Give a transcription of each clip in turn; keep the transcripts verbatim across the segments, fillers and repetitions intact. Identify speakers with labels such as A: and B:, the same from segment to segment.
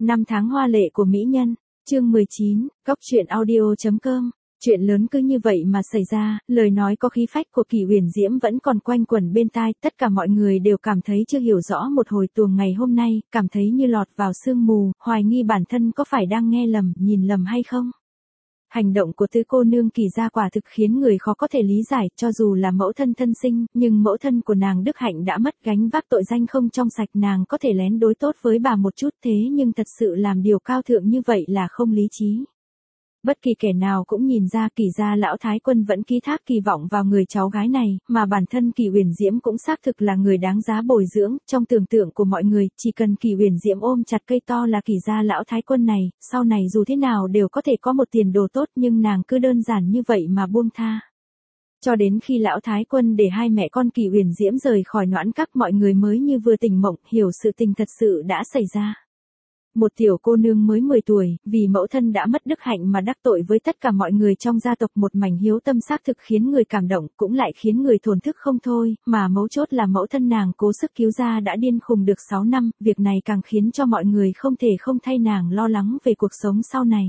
A: Năm tháng hoa lệ của mỹ nhân, chương mười chín, góc truyện audio chấm com. Chuyện lớn cứ như vậy mà xảy ra, lời nói có khí phách của Kỳ Huyền Diễm vẫn còn quanh quẩn bên tai, tất cả mọi người đều cảm thấy chưa hiểu rõ một hồi tuồng ngày hôm nay, cảm thấy như lọt vào sương mù, hoài nghi bản thân có phải đang nghe lầm, nhìn lầm hay không. Hành động của tứ cô nương Kỳ gia quả thực khiến người khó có thể lý giải, cho dù là mẫu thân thân sinh, nhưng mẫu thân của nàng Đức Hạnh đã mất, gánh vác tội danh không trong sạch, nàng có thể lén đối tốt với bà một chút, thế nhưng thật sự làm điều cao thượng như vậy là không lý trí. Bất kỳ kẻ nào cũng nhìn ra Kỳ gia lão thái quân vẫn ký thác kỳ vọng vào người cháu gái này, mà bản thân Kỳ Huyền Diễm cũng xác thực là người đáng giá bồi dưỡng, trong tưởng tượng của mọi người, chỉ cần Kỳ Huyền Diễm ôm chặt cây to là Kỳ gia lão thái quân này, sau này dù thế nào đều có thể có một tiền đồ tốt, nhưng nàng cứ đơn giản như vậy mà buông tha. Cho đến khi lão thái quân để hai mẹ con Kỳ Huyền Diễm rời khỏi Noãn Các, mọi người mới như vừa tỉnh mộng, hiểu sự tình thật sự đã xảy ra. Một tiểu cô nương mới mười tuổi, vì mẫu thân đã mất Đức Hạnh mà đắc tội với tất cả mọi người trong gia tộc, một mảnh hiếu tâm xác thực khiến người cảm động, cũng lại khiến người thổn thức không thôi, mà mấu chốt là mẫu thân nàng cố sức cứu gia đã điên khùng được sáu năm, việc này càng khiến cho mọi người không thể không thay nàng lo lắng về cuộc sống sau này.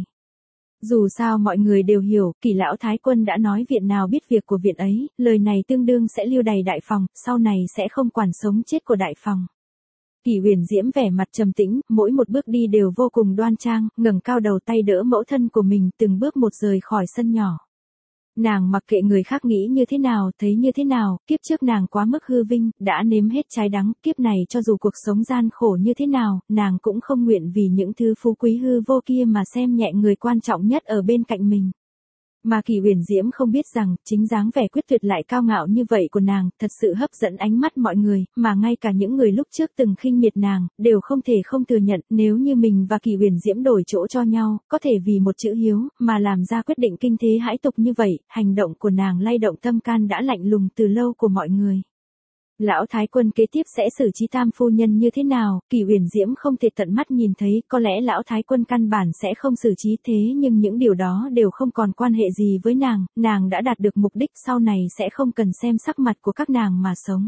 A: Dù sao mọi người đều hiểu, Kỳ lão thái quân đã nói viện nào biết việc của viện ấy, lời này tương đương sẽ lưu đày đại phòng, sau này sẽ không quản sống chết của đại phòng. Kỳ Huyền Diễm vẻ mặt trầm tĩnh, mỗi một bước đi đều vô cùng đoan trang, ngẩng cao đầu tay đỡ mẫu thân của mình, từng bước một rời khỏi sân nhỏ. Nàng mặc kệ người khác nghĩ như thế nào, thấy như thế nào, kiếp trước nàng quá mức hư vinh, đã nếm hết trái đắng, kiếp này cho dù cuộc sống gian khổ như thế nào, nàng cũng không nguyện vì những thứ phú quý hư vô kia mà xem nhẹ người quan trọng nhất ở bên cạnh mình. Mà Kỳ Huyền Diễm không biết rằng, chính dáng vẻ quyết tuyệt lại cao ngạo như vậy của nàng, thật sự hấp dẫn ánh mắt mọi người, mà ngay cả những người lúc trước từng khinh miệt nàng, đều không thể không thừa nhận, nếu như mình và Kỳ Huyền Diễm đổi chỗ cho nhau, có thể vì một chữ hiếu, mà làm ra quyết định kinh thế hãi tục như vậy, hành động của nàng lay động tâm can đã lạnh lùng từ lâu của mọi người. Lão thái quân kế tiếp sẽ xử trí tam phu nhân như thế nào, Kỳ Huyền Diễm không thể tận mắt nhìn thấy, có lẽ lão thái quân căn bản sẽ không xử trí, thế nhưng những điều đó đều không còn quan hệ gì với nàng, nàng đã đạt được mục đích, sau này sẽ không cần xem sắc mặt của các nàng mà sống.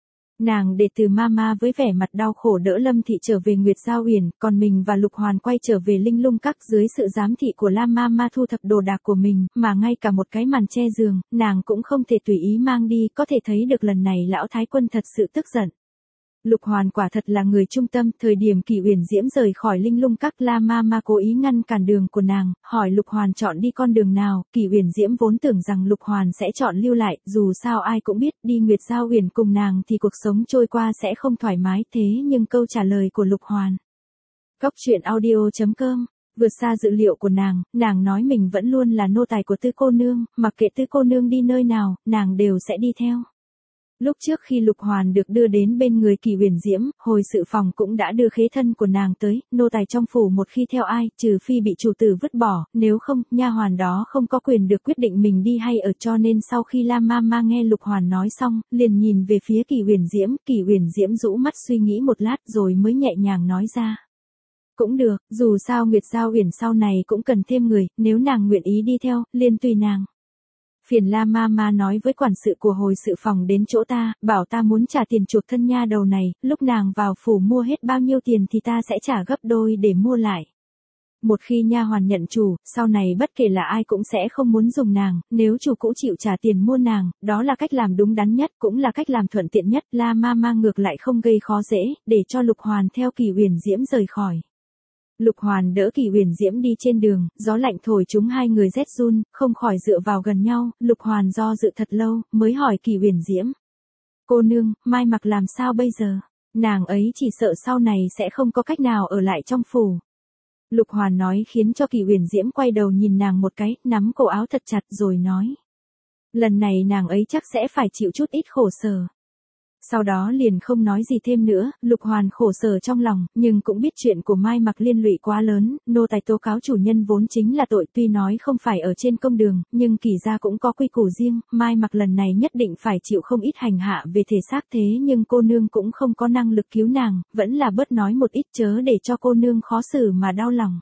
A: Nàng để từ Mama với vẻ mặt đau khổ đỡ Lâm Thị trở về Nguyệt Giao Uyển, còn mình và Lục Hoàn quay trở về Linh Lung Các dưới sự giám thị của La Mama thu thập đồ đạc của mình, mà ngay cả một cái màn che giường, nàng cũng không thể tùy ý mang đi, có thể thấy được lần này lão thái quân thật sự tức giận. Lục Hoàn quả thật là người trung tâm, thời điểm Kỳ Huyền Diễm rời khỏi Linh Lung Các, La Mama cố ý ngăn cản đường của nàng, hỏi Lục Hoàn chọn đi con đường nào, Kỳ Huyền Diễm vốn tưởng rằng Lục Hoàn sẽ chọn lưu lại, dù sao ai cũng biết, đi Nguyệt Giao Uyển cùng nàng thì cuộc sống trôi qua sẽ không thoải mái, thế nhưng câu trả lời của Lục Hoàn. Góc truyện audio chấm com. Vượt xa dự liệu của nàng, nàng nói mình vẫn luôn là nô tài của tứ cô nương, mặc kệ tứ cô nương đi nơi nào, nàng đều sẽ đi theo. Lúc trước khi Lục Hoàn được đưa đến bên người Kỳ Huyền Diễm, hồi sự phòng cũng đã đưa khế thân của nàng tới, nô tài trong phủ một khi theo ai, trừ phi bị chủ tử vứt bỏ, nếu không, nha hoàn đó không có quyền được quyết định mình đi hay ở, cho nên sau khi La Mama nghe Lục Hoàn nói xong, liền nhìn về phía Kỳ Huyền Diễm, Kỳ Huyền Diễm rũ mắt suy nghĩ một lát rồi mới nhẹ nhàng nói ra. Cũng được, dù sao Nguyệt Giao Uyển sau này cũng cần thêm người, nếu nàng nguyện ý đi theo, liền tùy nàng. Phiền La Mama nói với quản sự của hồi sự phòng đến chỗ ta, bảo ta muốn trả tiền chuộc thân nha đầu này, lúc nàng vào phủ mua hết bao nhiêu tiền thì ta sẽ trả gấp đôi để mua lại. Một khi nha hoàn nhận chủ, sau này bất kể là ai cũng sẽ không muốn dùng nàng, nếu chủ cũ chịu trả tiền mua nàng, đó là cách làm đúng đắn nhất, cũng là cách làm thuận tiện nhất. La Mama ngược lại không gây khó dễ, để cho Lục Hoàn theo Kỳ Huyền Diễm rời khỏi. Lục Hoàn đỡ Kỳ Huyền Diễm đi trên đường, gió lạnh thổi chúng hai người rét run, không khỏi dựa vào gần nhau, Lục Hoàn do dự thật lâu, mới hỏi Kỳ Huyền Diễm. Cô nương, Mai Mặc làm sao bây giờ? Nàng ấy chỉ sợ sau này sẽ không có cách nào ở lại trong phủ. Lục Hoàn nói khiến cho Kỳ Huyền Diễm quay đầu nhìn nàng một cái, nắm cổ áo thật chặt rồi nói. Lần này nàng ấy chắc sẽ phải chịu chút ít khổ sở. Sau đó liền không nói gì thêm nữa, Lục Hoàn khổ sở trong lòng, nhưng cũng biết chuyện của Mai Mặc liên lụy quá lớn, nô tài tố cáo chủ nhân vốn chính là tội, tuy nói không phải ở trên công đường, nhưng Kỳ gia cũng có quy củ riêng, Mai Mặc lần này nhất định phải chịu không ít hành hạ về thể xác, thế nhưng cô nương cũng không có năng lực cứu nàng, vẫn là bớt nói một ít chớ để cho cô nương khó xử mà đau lòng.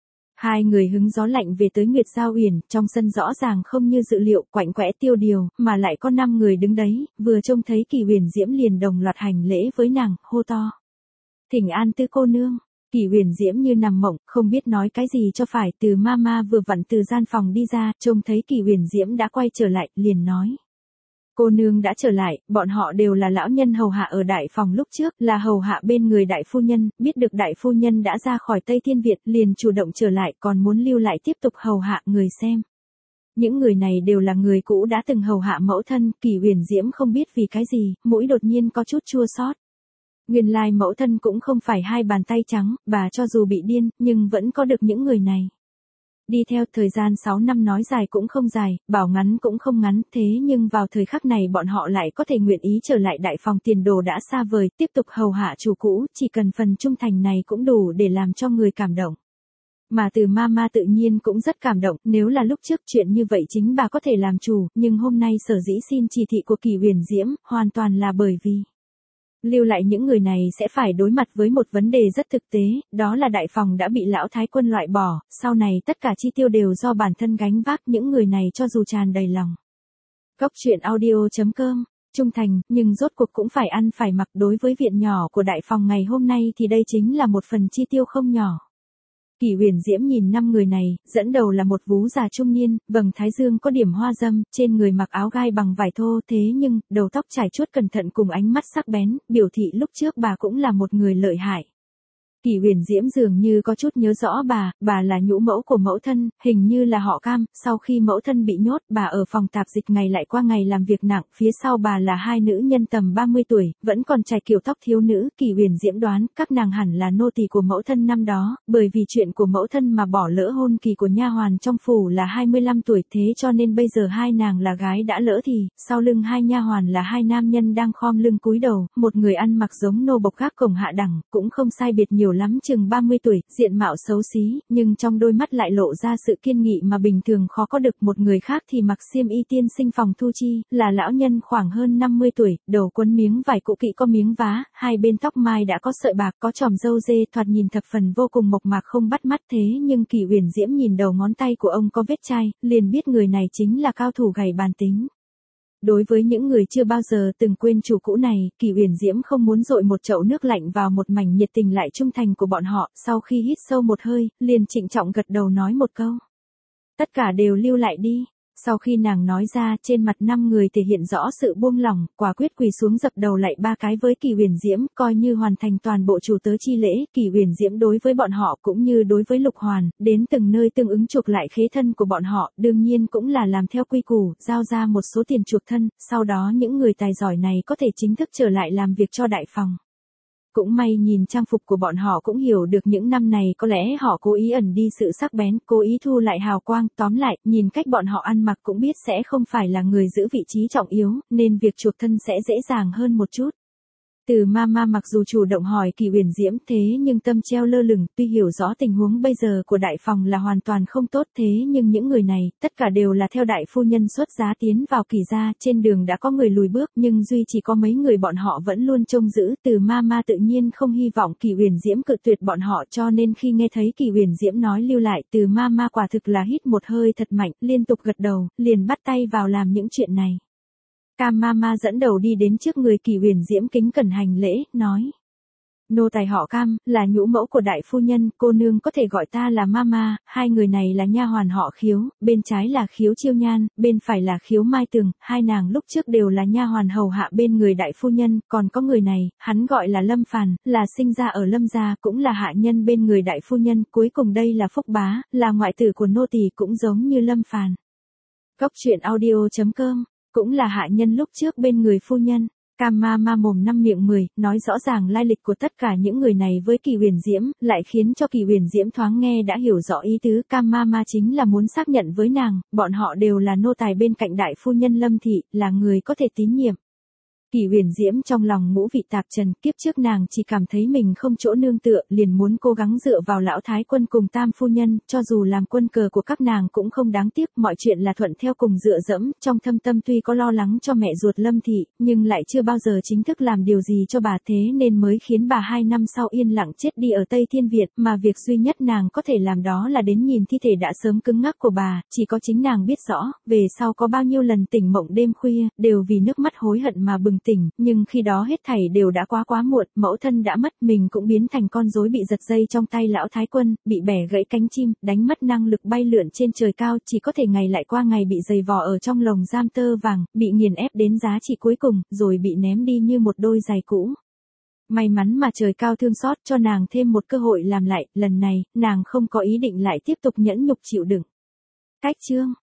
A: Hai người hứng gió lạnh về tới Nguyệt Giao Uyển, trong sân rõ ràng không như dự liệu, quạnh quẽ tiêu điều, mà lại có năm người đứng đấy, vừa trông thấy Kỳ Huyền Diễm liền đồng loạt hành lễ với nàng, hô to. Thỉnh an tứ cô nương. Kỷ Huyền Diễm như nằm mộng, không biết nói cái gì cho phải, Từ Mama vừa vặn từ gian phòng đi ra, trông thấy Kỷ Huyền Diễm đã quay trở lại, liền nói. Cô nương đã trở lại, bọn họ đều là lão nhân hầu hạ ở đại phòng lúc trước, là hầu hạ bên người đại phu nhân, biết được đại phu nhân đã ra khỏi Tây Thiên Việt, liền chủ động trở lại, còn muốn lưu lại tiếp tục hầu hạ người xem. Những người này đều là người cũ đã từng hầu hạ mẫu thân, Kỷ Huyền Diễm không biết vì cái gì, mũi đột nhiên có chút chua xót. Nguyên lai mẫu thân cũng không phải hai bàn tay trắng, bà cho dù bị điên, nhưng vẫn có được những người này. Đi theo thời gian sáu năm nói dài cũng không dài, bảo ngắn cũng không ngắn, thế nhưng vào thời khắc này bọn họ lại có thể nguyện ý trở lại đại phòng, tiền đồ đã xa vời, tiếp tục hầu hạ chủ cũ, chỉ cần phần trung thành này cũng đủ để làm cho người cảm động. Mà Từ Mama tự nhiên cũng rất cảm động, nếu là lúc trước chuyện như vậy chính bà có thể làm chủ, nhưng hôm nay sở dĩ xin chỉ thị của Kỷ Huyền Diễm, hoàn toàn là bởi vì lưu lại những người này sẽ phải đối mặt với một vấn đề rất thực tế, đó là đại phòng đã bị lão thái quân loại bỏ, sau này tất cả chi tiêu đều do bản thân gánh vác, những người này cho dù tràn đầy lòng. Cốc truyện audio chấm com, trung thành, nhưng rốt cuộc cũng phải ăn phải mặc, đối với viện nhỏ của đại phòng ngày hôm nay thì đây chính là một phần chi tiêu không nhỏ. Kỷ Huyền Diễm nhìn năm người này, dẫn đầu là một vú già trung niên, vầng thái dương có điểm hoa dâm, trên người mặc áo gai bằng vải thô, thế nhưng, đầu tóc trải chuốt cẩn thận cùng ánh mắt sắc bén, biểu thị lúc trước bà cũng là một người lợi hại. Kỷ Huyền Diễm dường như có chút nhớ rõ bà, bà là nhũ mẫu của mẫu thân, hình như là họ Cam, sau khi mẫu thân bị nhốt, bà ở phòng tạp dịch ngày lại qua ngày làm việc nặng, phía sau bà là hai nữ nhân tầm ba mươi tuổi, vẫn còn chải kiểu tóc thiếu nữ, Kỷ Huyền Diễm đoán, các nàng hẳn là nô tỳ của mẫu thân năm đó, bởi vì chuyện của mẫu thân mà bỏ lỡ hôn kỳ của nha hoàn trong phủ là hai mươi lăm tuổi, thế cho nên bây giờ hai nàng là gái đã lỡ thì, sau lưng hai nha hoàn là hai nam nhân đang khom lưng cúi đầu, một người ăn mặc giống nô bộc gác cổng hạ đẳng, cũng không sai biệt nhiều lắm, chừng ba mươi tuổi, diện mạo xấu xí, nhưng trong đôi mắt lại lộ ra sự kiên nghị mà bình thường khó có được. Một người khác thì mặc xiêm y tiên sinh phòng thu chi, là lão nhân khoảng hơn năm mươi tuổi, đầu quấn miếng vải cũ kỹ có miếng vá, hai bên tóc mai đã có sợi bạc, có chòm râu dê, thoạt nhìn thập phần vô cùng mộc mạc không bắt mắt, thế nhưng Kỷ Huyền Diễm nhìn đầu ngón tay của ông có vết chai, liền biết người này chính là cao thủ gảy bàn tính. Đối với những người chưa bao giờ từng quên chủ cũ này, Kỷ Huyền Diễm không muốn dội một chậu nước lạnh vào một mảnh nhiệt tình lại trung thành của bọn họ, sau khi hít sâu một hơi, liền trịnh trọng gật đầu nói một câu. Tất cả đều lưu lại đi. Sau khi nàng nói ra, trên mặt năm người thể hiện rõ sự buông lỏng, quả quyết quỳ xuống dập đầu lại ba cái với Kỷ Huyền Diễm, coi như hoàn thành toàn bộ chủ tớ chi lễ. Kỷ Huyền Diễm đối với bọn họ cũng như đối với Lục Hoàn, đến từng nơi tương ứng chuộc lại khế thân của bọn họ, đương nhiên cũng là làm theo quy củ, giao ra một số tiền chuộc thân, sau đó những người tài giỏi này có thể chính thức trở lại làm việc cho đại phòng. Cũng may nhìn trang phục của bọn họ cũng hiểu được những năm này có lẽ họ cố ý ẩn đi sự sắc bén, cố ý thu lại hào quang, tóm lại, nhìn cách bọn họ ăn mặc cũng biết sẽ không phải là người giữ vị trí trọng yếu, nên việc chuộc thân sẽ dễ dàng hơn một chút. Từ Mama mặc dù chủ động hỏi Kỷ Huyền Diễm, thế nhưng tâm treo lơ lửng, tuy hiểu rõ tình huống bây giờ của đại phòng là hoàn toàn không tốt, thế nhưng những người này, tất cả đều là theo đại phu nhân xuất giá tiến vào Kỷ gia, trên đường đã có người lùi bước, nhưng duy chỉ có mấy người bọn họ vẫn luôn trông giữ. Từ Mama tự nhiên không hy vọng Kỷ Huyền Diễm cự tuyệt bọn họ, cho nên khi nghe thấy Kỷ Huyền Diễm nói lưu lại, Từ Mama quả thực là hít một hơi thật mạnh, liên tục gật đầu, liền bắt tay vào làm những chuyện này. Cam Mama dẫn đầu đi đến trước người Kỷ Huyền Diễm kính cẩn hành lễ, nói. Nô tài họ Cam, là nhũ mẫu của đại phu nhân, cô nương có thể gọi ta là Mama, hai người này là nha hoàn họ Khiếu, bên trái là Khiếu Chiêu Nhan, bên phải là Khiếu Mai Tường, hai nàng lúc trước đều là nha hoàn hầu hạ bên người đại phu nhân, còn có người này, hắn gọi là Lâm Phàn, là sinh ra ở Lâm gia, cũng là hạ nhân bên người đại phu nhân, cuối cùng đây là Phúc Bá, là ngoại tử của nô tỳ cũng giống như Lâm Phàn. Cốc truyện audio chấm com, cũng là hạ nhân lúc trước bên người phu nhân. Cam Mama mồm năm miệng mười, nói rõ ràng lai lịch của tất cả những người này với Kỷ Huyền Diễm, lại khiến cho Kỷ Huyền Diễm thoáng nghe đã hiểu rõ ý tứ. Cam Mama chính là muốn xác nhận với nàng, bọn họ đều là nô tài bên cạnh đại phu nhân Lâm thị, là người có thể tín nhiệm. Kỷ Huyền Diễm trong lòng ngũ vị tạp trần, kiếp trước nàng chỉ cảm thấy mình không chỗ nương tựa, liền muốn cố gắng dựa vào lão thái quân cùng tam phu nhân, cho dù làm quân cờ của các nàng cũng không đáng tiếc, mọi chuyện là thuận theo cùng dựa dẫm, trong thâm tâm tuy có lo lắng cho mẹ ruột Lâm thị, nhưng lại chưa bao giờ chính thức làm điều gì cho bà, thế nên mới khiến bà hai năm sau yên lặng chết đi ở Tây Thiên Việt, mà việc duy nhất nàng có thể làm đó là đến nhìn thi thể đã sớm cứng ngắc của bà, chỉ có chính nàng biết rõ, về sau có bao nhiêu lần tỉnh mộng đêm khuya, đều vì nước mắt hối hận mà bừng tỉnh, nhưng khi đó hết thảy đều đã quá quá muộn, mẫu thân đã mất, mình cũng biến thành con rối bị giật dây trong tay lão thái quân, bị bẻ gãy cánh chim, đánh mất năng lực bay lượn trên trời cao, chỉ có thể ngày lại qua ngày bị giày vò ở trong lồng giam tơ vàng, bị nghiền ép đến giá trị cuối cùng, rồi bị ném đi như một đôi giày cũ. May mắn mà trời cao thương xót cho nàng thêm một cơ hội làm lại, lần này, nàng không có ý định lại tiếp tục nhẫn nhục chịu đựng. Cách chương